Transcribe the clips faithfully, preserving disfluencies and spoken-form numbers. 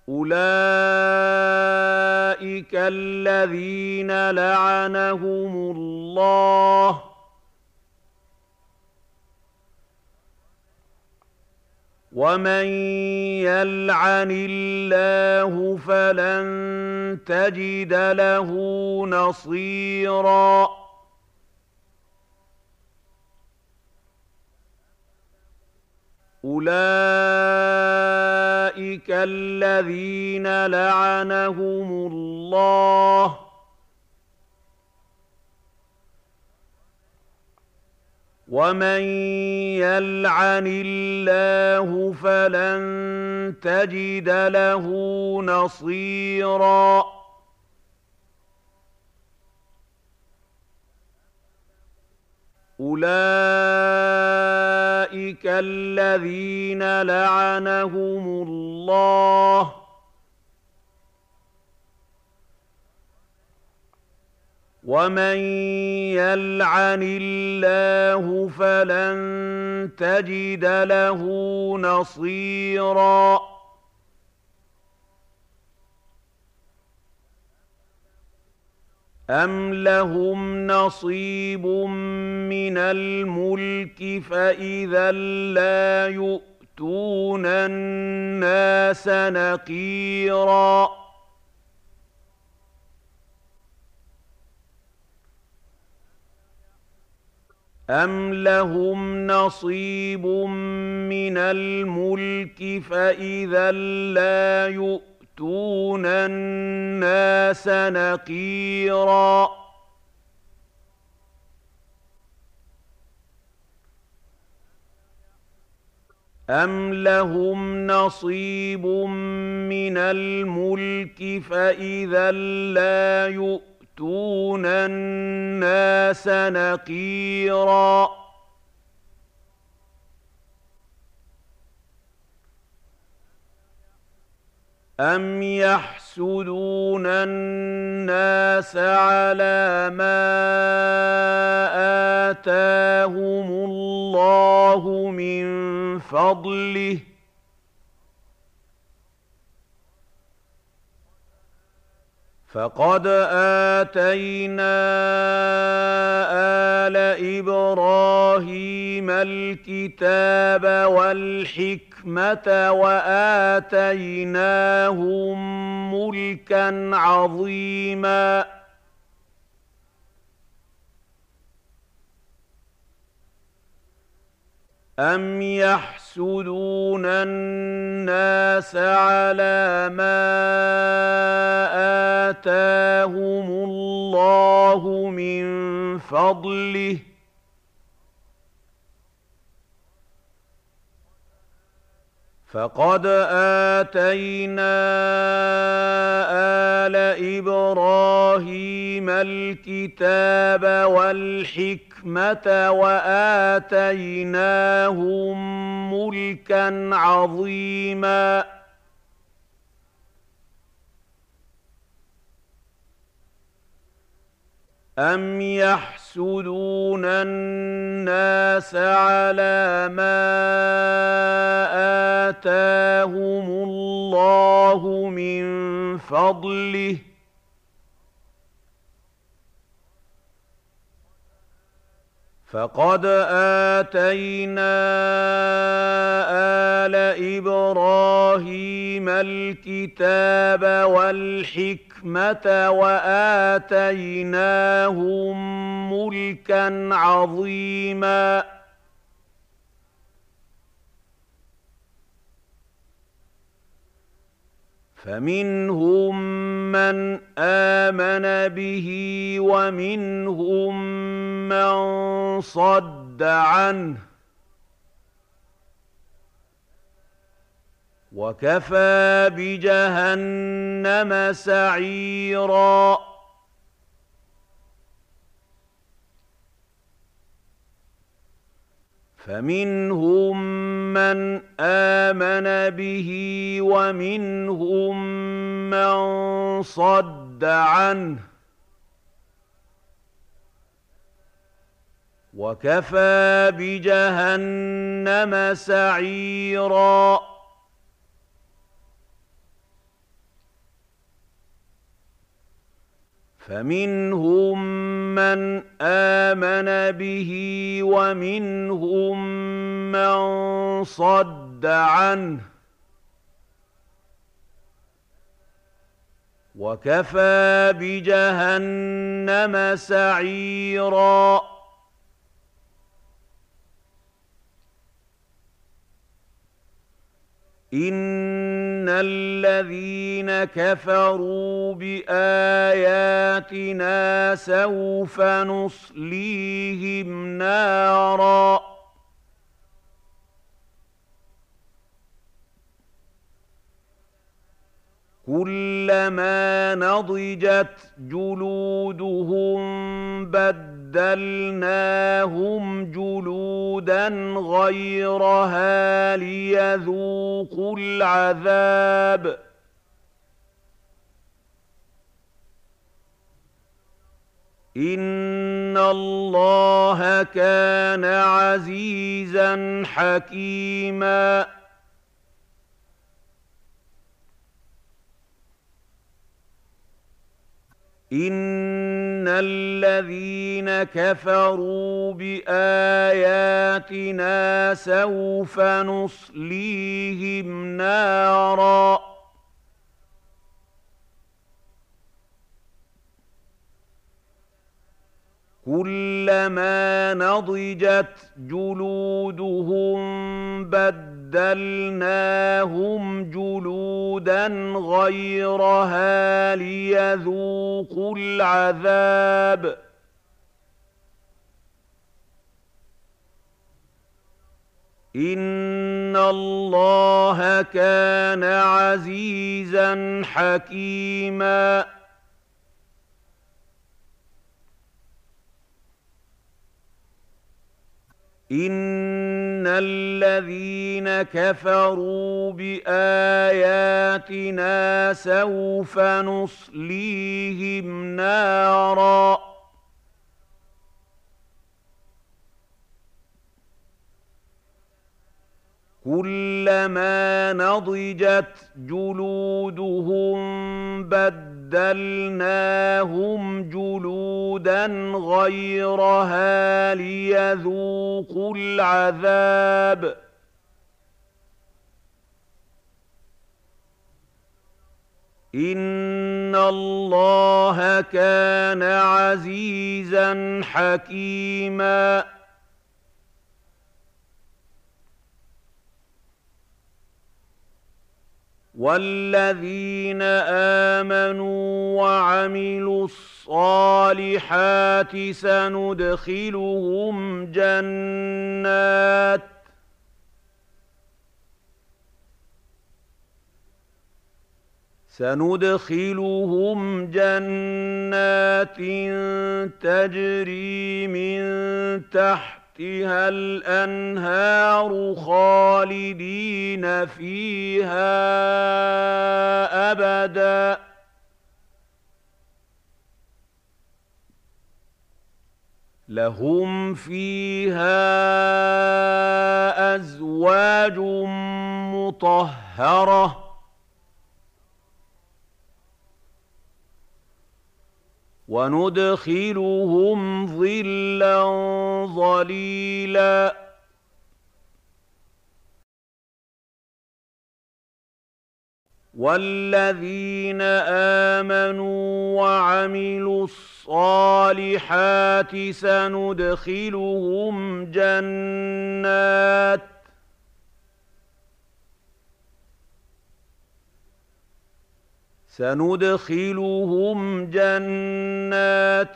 أولئك الذين لعنهم الله ومن يلعن الله فلن تجد له نصيرا أولئك الذين لعنهم الله ومن يلعن الله فلن تجد له نصيرا أولئك الذين لعنهم الله ومن يلعن الله فلن تجد له نصيرا أم لهم نصيب من الملك فإذا لا يؤتون الناس نقيرا أم لهم نصيب من الملك فإذا لا يؤتون الناس نقيرا أم لهم نصيب من الملك فإذا لا يؤتون يؤتون الناس نقيرا أم يحسدون الناس على ما آتاهم الله من فضله فقد آتينا آل إبراهيم الكتاب والحكمة وآتيناهم ملكا عظيما أم يحسدون الناس على ما آتاهم الله من فضله فقد آتينا آل إبراهيم الكتاب والحكمة وآتيناهم ملكا عظيما أم يحسدون الناس على ما آتاهم الله من فضله فقد آتينا آل إبراهيم الكتاب والحكمة وآتيناهم ملكا عظيما فمنهم من آمن به ومنهم من صد عنه وكفى بجهنم سعيرا فمنهم من آمن به ومنهم من صد عنه وكفى بجهنم سعيرا فمنهم من آمن به ومنهم من صد عنه وكفى بجهنم سعيرا إن الذين كفروا بآياتنا سوف نصليهم نارا كلما نضجت جلودهم بدلناهم جلودا غيرها ليذوقوا العذاب إن الله كان عزيزا حكيما إن الذين كفروا بآياتنا سوف نصليهم نارا كلما نضجت جلودهم بدلناهم جلودا غيرها ليذوقوا العذاب إن الله كان عزيزا حكيما إن الذين كفروا بآياتنا سوف نصليهم نارا كلما نضجت جلودهم بدلناهم جلودا غيرها ليذوقوا العذاب إن الله كان عزيزا حكيما والذين آمنوا وعملوا الصالحات سندخلهم جنات سندخلهم جنات تجري من تحتها الأنهار خالدين فيها أبدا لهم فيها أزواج مطهرة وندخلهم ظلا ظليلا والذين آمنوا وعملوا الصالحات سندخلهم جنات سندخلهم جنات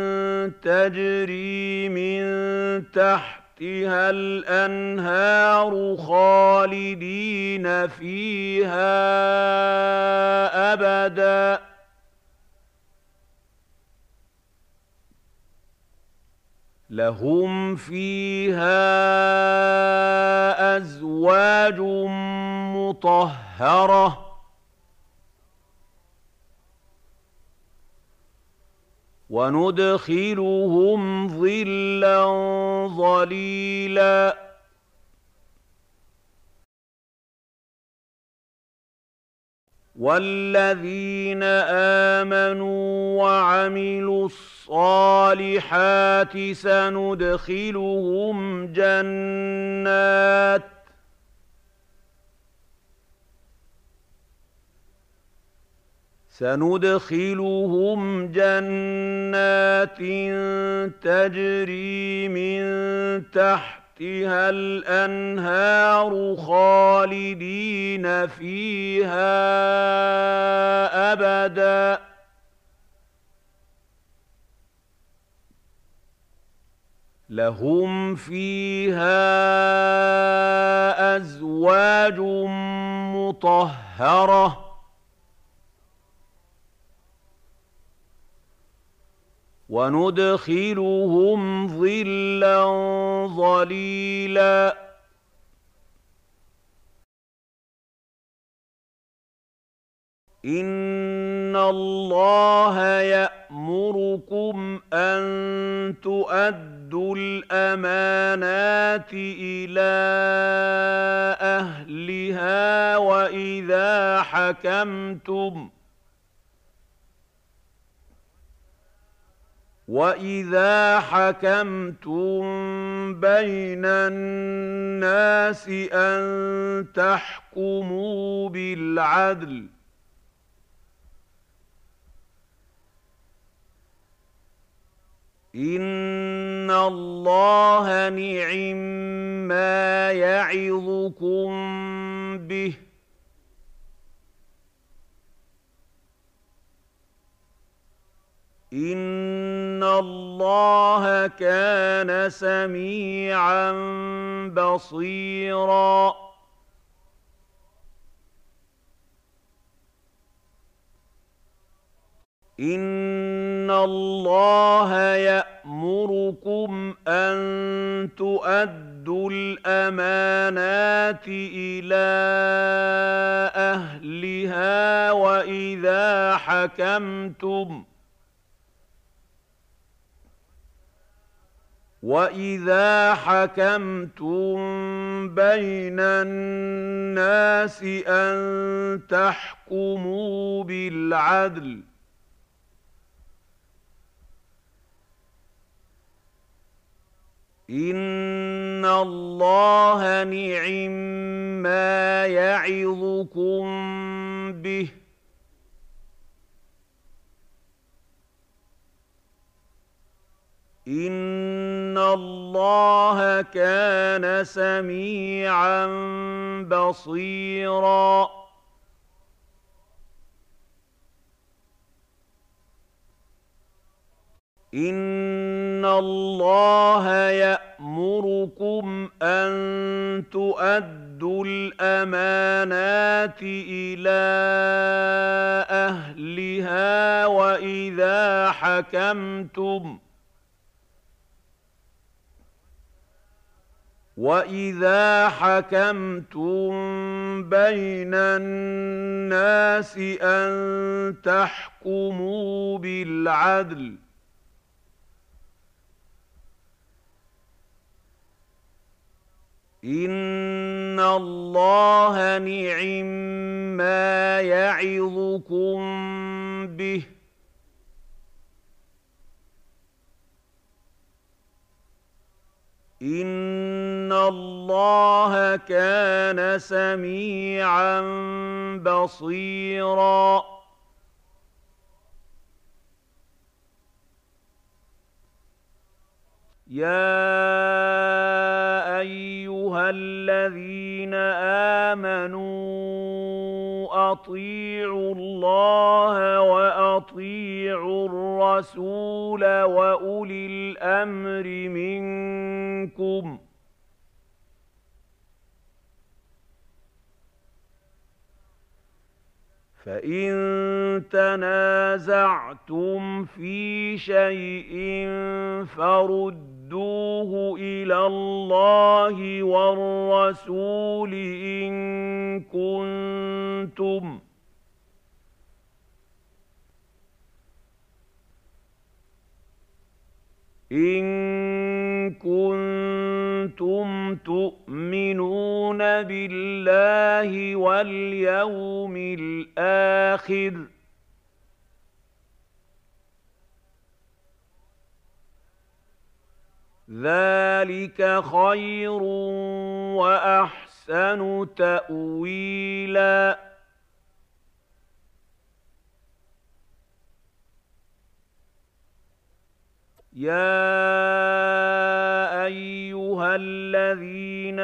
تجري من تحتها الأنهار خالدين فيها أبدا لهم فيها أزواج مطهرة وندخلهم ظلا ظليلا وَالَّذِينَ آمَنُوا وَعَمِلُوا الصَّالِحَاتِ سَنُدْخِلُهُمْ جَنَّاتٍ سندخلهم جنات تجري من تحتها الأنهار خالدين فيها أبدا لهم فيها أزواج مطهرة وندخلهم ظلا ظليلا إن الله يأمركم أن تؤدوا الأمانات إلى أهلها وإذا حكمتم وَإِذَا حَكَمْتُم بَيْنَ النَّاسِ أَن تَحْكُمُوا بِالْعَدْلِ ۚ إِنَّ اللَّهَ نِعِمَّا يَعِظُكُم بِهِ ۗ إِنَّ اللَّهَ كَانَ سَمِيعًا بَصِيرًا إِنَّ اللَّهَ يَأْمُرُكُمْ أَن تُؤَدُّوا الْأَمَانَاتِ إِلَىٰ أَهْلِهَا وَإِذَا حَكَمْتُمْ وَإِذَا حَكَمْتُم بَيْنَ النَّاسِ أَن تَحْكُمُوا بِالْعَدْلِ ۚ إِنَّ اللَّهَ نِعِمَّا يَعِظُكُم بِهِ ۗ إِنَّ اللَّهَ كَانَ سَمِيعًا بَصِيرًا إِنَّ اللَّهَ يَأْمُرُكُمْ أَن تُؤَدُّوا الْأَمَانَاتِ إِلَىٰ أَهْلِهَا وَإِذَا حَكَمْتُمْ وَإِذَا حَكَمْتُم بَيْنَ النَّاسِ أَن تَحْكُمُوا بِالْعَدْلِ ۚ إِنَّ اللَّهَ نِعِمَّا يَعِظُكُم بِهِ ۗ إِنَّ اللَّهَ كَانَ سَمِيعًا بَصِيرًا يَا أَيُّهَا الَّذِينَ آمَنُوا أَطِيعُوا اللَّهَ وَأَطِيعُوا الرَّسُولَ وَأُولِي الْأَمْرِ مِنكُمْ ۖ فَإِن تَنَازَعْتُمْ فِي شَيْءٍ فَرُدُّوهُ إِلَى اللَّهِ وَالرَّسُولِ إِن كُنتُمْ إِن كُنتُمْ كنتم تؤمنون بالله واليوم الآخر ذلك خير وأحسن تأويلا يا أيها الذين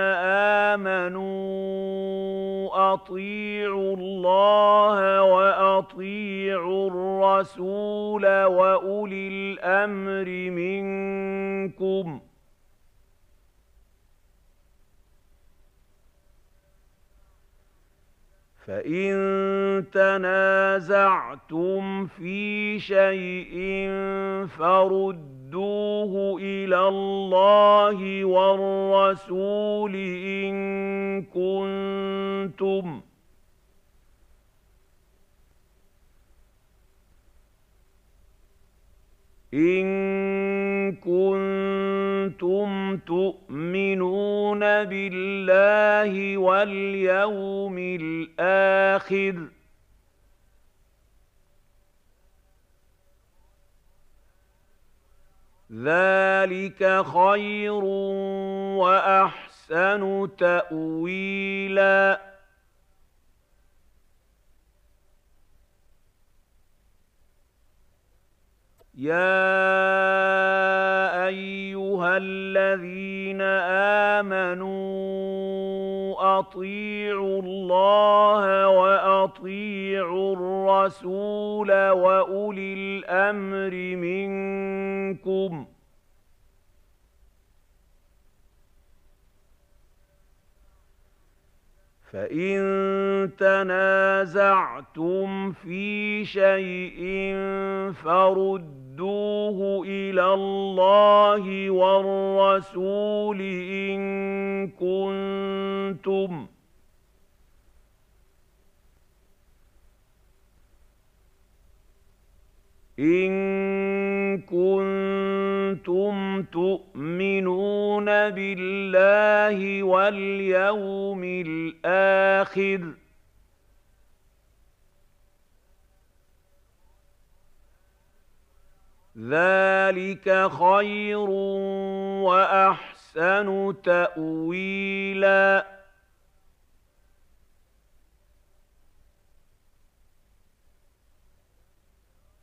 آمنوا أطيعوا الله وأطيعوا الرسول وأولي الأمر منكم فإن تنازعتم في شيء فردوه إلى الله والرسول إن كنتم إن كنتم تؤمنون بالله واليوم الآخر ذلك خير وأحسن تأويلا يا أيها الذين آمنوا أطيعوا الله وأطيعوا الرسول وأولي الأمر منكم فإن تنازعتم في شيء فردوه إلى الله والرسول إن كنتم إن كنتم تؤمنون بالله واليوم الآخر ذلك خير وأحسن تأويلا